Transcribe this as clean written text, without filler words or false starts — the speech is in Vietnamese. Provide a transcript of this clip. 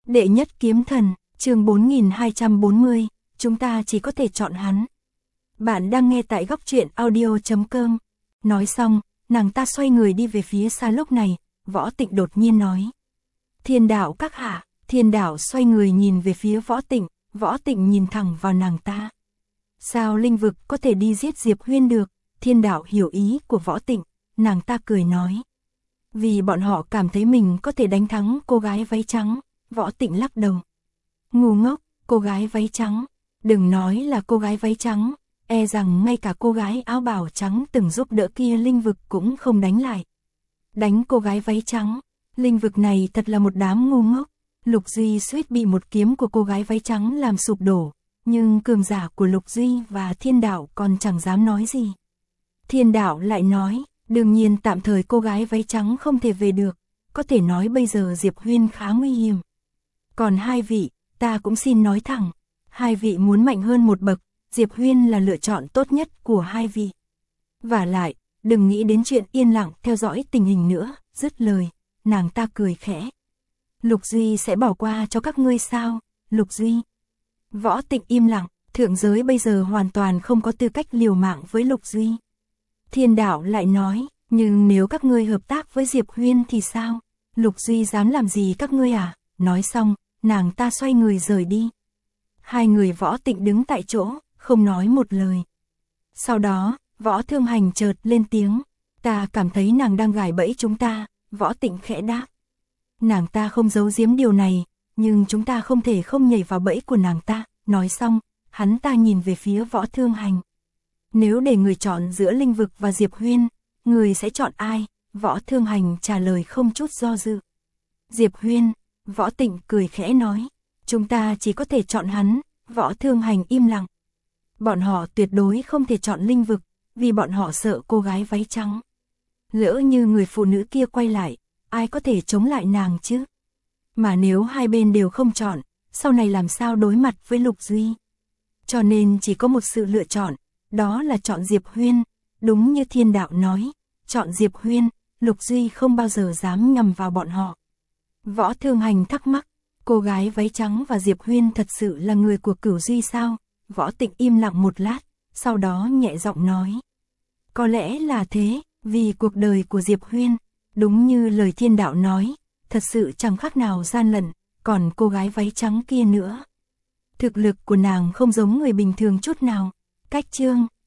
Đệ nhất kiếm thần, chương 4240, chúng ta chỉ có thể chọn hắn. Bạn đang nghe tại góc truyện audio.com. Nói xong, nàng ta xoay người đi về phía xa. Lúc này, Võ Tịnh đột nhiên nói: Thiên đạo các hạ. Thiên đạo xoay người nhìn về phía Võ Tịnh, Võ Tịnh nhìn thẳng vào nàng ta. Sao linh vực có thể đi giết Diệp Huyên được? Thiên đạo hiểu ý của Võ Tịnh, nàng ta cười nói: Vì bọn họ cảm thấy mình có thể đánh thắng cô gái váy trắng. Võ Tịnh lắc đầu: Ngu ngốc, cô gái váy trắng, đừng nói là cô gái váy trắng, e rằng ngay cả cô gái áo bào trắng từng giúp đỡ kia linh vực cũng không đánh lại. Đánh cô gái váy trắng, linh vực này thật là một đám ngu ngốc. Lục Duy suýt bị một kiếm của cô gái váy trắng làm sụp đổ, nhưng cường giả của Lục Duy và Thiên đạo còn chẳng dám nói gì. Thiên đạo lại nói: Đương nhiên tạm thời cô gái váy trắng không thể về được, có thể nói bây giờ Diệp Huyên khá nguy hiểm. Còn hai vị, ta cũng xin nói thẳng, hai vị muốn mạnh hơn một bậc, Diệp Huyên là lựa chọn tốt nhất của hai vị. Vả lại, đừng nghĩ đến chuyện yên lặng theo dõi tình hình nữa. Dứt lời, nàng ta cười khẽ: Lục Duy sẽ bỏ qua cho các ngươi sao? Lục Duy. Võ Tịnh im lặng, thượng giới bây giờ hoàn toàn không có tư cách liều mạng với Lục Duy. Thiên đạo lại nói: Nhưng nếu các ngươi hợp tác với Diệp Huyên thì sao? Lục Duy dám làm gì các ngươi à? Nói xong, nàng ta xoay người rời đi. Hai người Võ Tịnh đứng tại chỗ, không nói một lời. Sau đó, Võ Thương Hành chợt lên tiếng: Ta cảm thấy nàng đang gài bẫy chúng ta. Võ Tịnh khẽ đáp: Nàng ta không giấu giếm điều này, nhưng chúng ta không thể không nhảy vào bẫy của nàng ta. Nói xong, hắn ta nhìn về phía Võ Thương Hành. Nếu để người chọn giữa linh vực và Diệp Huyên, người sẽ chọn ai? Võ Thương Hành trả lời không chút do dự: Diệp Huyên. Võ Tịnh cười khẽ nói: Chúng ta chỉ có thể chọn hắn. Võ Thương Hành im lặng. Bọn họ tuyệt đối không thể chọn linh vực, vì bọn họ sợ cô gái váy trắng. Lỡ như người phụ nữ kia quay lại, ai có thể chống lại nàng chứ? Mà nếu hai bên đều không chọn, sau này làm sao đối mặt với Lục Duy? Cho nên chỉ có một sự lựa chọn, đó là chọn Diệp Huyên. Đúng như Thiên đạo nói, chọn Diệp Huyên, Lục Duy không bao giờ dám nhầm vào bọn họ. Võ Thương Hành thắc mắc: Cô gái váy trắng và Diệp Huyên thật sự là người của Cửu Duy sao? Võ Tịnh im lặng một lát, sau đó nhẹ giọng nói: Có lẽ là thế, vì cuộc đời của Diệp Huyên, đúng như lời Thiên đạo nói, thật sự chẳng khác nào gian lận. Còn cô gái váy trắng kia nữa, thực lực của nàng không giống người bình thường chút nào. Cách chương